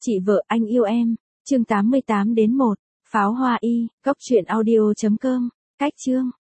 Chị vợ anh yêu em, chương 88 đến 1, Pháo Hoa Y, Cốc truyện audio.com, cách chương.